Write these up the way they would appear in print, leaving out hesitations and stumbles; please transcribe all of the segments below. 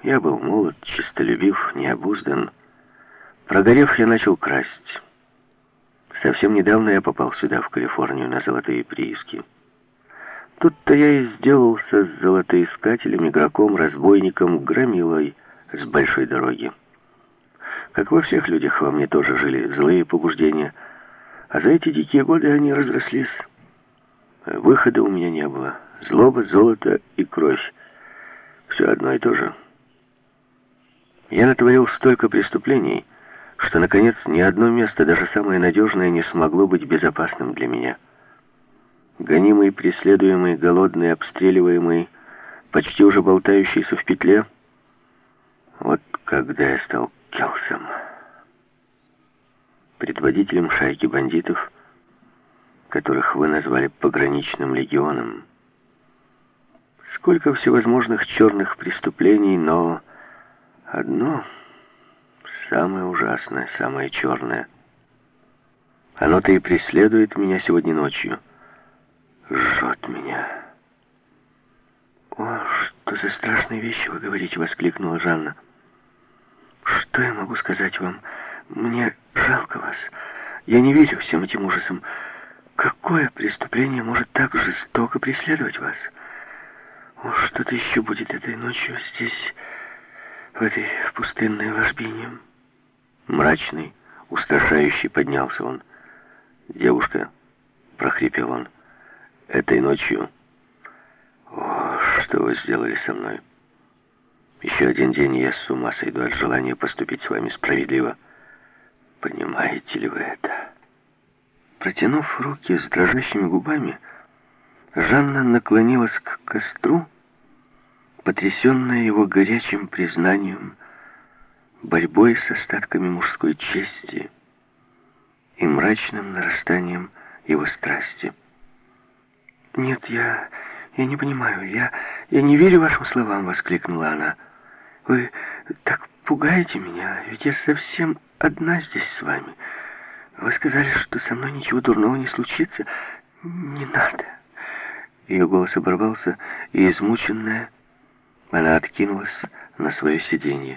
Я был молод, честолюбив, необуздан. Прогорев, я начал красть. Совсем недавно я попал сюда, в Калифорнию, на золотые прииски. Тут-то я и сделался золотоискателем, игроком, разбойником, громилой с большой дороги. Как во всех людях, во мне тоже жили злые побуждения, а за эти дикие годы они разрослись. Выхода у меня не было. Злоба, золото и кровь. Все одно и то же. Я натворил столько преступлений, что, наконец, ни одно место, даже самое надежное, не смогло быть безопасным для меня. Гонимый, преследуемый, голодный, обстреливаемый, почти уже болтающийся в петле. Вот когда я стал Келсом, предводителем шайки бандитов, которых вы назвали пограничным легионом. Сколько всевозможных черных преступлений, но одно самое ужасное, самое черное. Оно-то и преследует меня сегодня ночью. Жжет меня. «О, что за страшные вещи вы говорите!» — воскликнула Жанна. «Что я могу сказать вам? Мне жалко вас. Я не верю всем этим ужасам. Какое преступление может так жестоко преследовать вас? О, что-то еще будет этой ночью здесь, в этой пустынной ложбине». Мрачный, устрашающий поднялся он. «Девушка», — прохрипел он, — «этой ночью...» «О, что вы сделали со мной? Еще один день, и я с ума сойду от желания поступить с вами справедливо. Понимаете ли вы это?» Протянув руки с дрожащими губами, Жанна наклонилась к костру, потрясенная его горячим признанием, борьбой с остатками мужской чести и мрачным нарастанием его страсти. «Нет, я не понимаю, я не верю вашим словам», — воскликнула она. «Вы так пугаете меня, ведь я совсем одна здесь с вами. Вы сказали, что со мной ничего дурного не случится. Не надо». Ее голос оборвался, и, измученная, она откинулась на свое сиденье.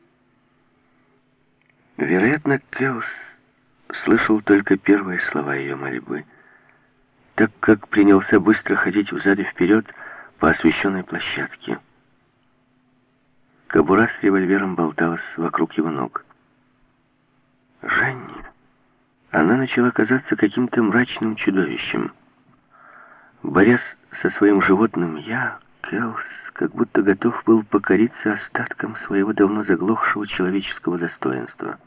Вероятно, Келс слышал только первые слова ее мольбы, так как принялся быстро ходить взад и вперед по освещенной площадке. Кобура с револьвером болталась вокруг его ног. Жанне она начала казаться каким-то мрачным чудовищем. Борясь со своим животным «я», Келс как будто готов был покориться остаткам своего давно заглохшего человеческого достоинства.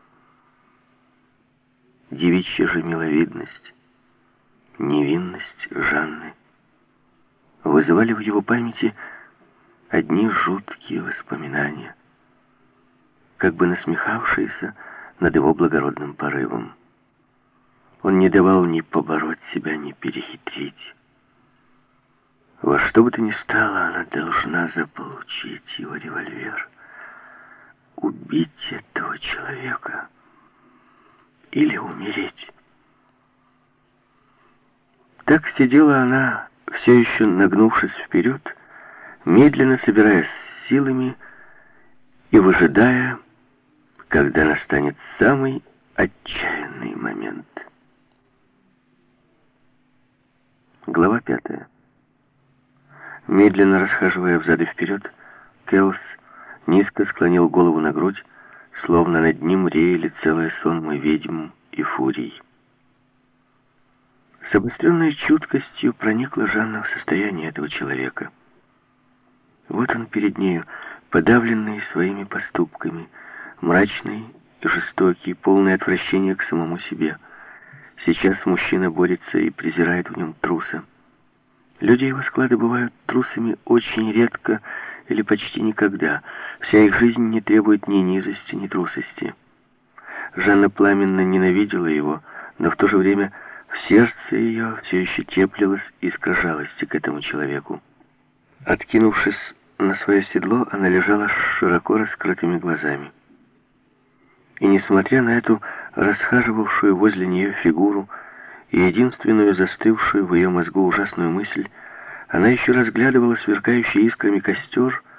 Девичья же миловидность, невинность Жанны вызывали в его памяти одни жуткие воспоминания, как бы насмехавшиеся над его благородным порывом. Он не давал ни побороть себя, ни перехитрить. Во что бы то ни стало, она должна заполучить его револьвер, убить этого человека или умереть. Так сидела она, все еще нагнувшись вперед, медленно собираясь с силами и выжидая, когда настанет самый отчаянный момент. Глава 5. Медленно расхаживая взад и вперед, Келс низко склонил голову на грудь, словно над ним реяли целые сонмы ведьм и фурий. С обостренной чуткостью проникла Жанна в состояние этого человека. Вот он перед нею, подавленный своими поступками, мрачный и жестокий, полный отвращения к самому себе. Сейчас мужчина борется и презирает в нем труса. Люди его склада бывают трусами очень редко или почти никогда. Вся их жизнь не требует ни низости, ни трусости. Жанна пламенно ненавидела его, но в то же время в сердце ее все еще теплилась искра жалости к этому человеку. Откинувшись на свое седло, она лежала с широко раскрытыми глазами. И несмотря на эту расхаживавшую возле нее фигуру и единственную застывшую в ее мозгу ужасную мысль, она еще разглядывала сверкающий искрами костер,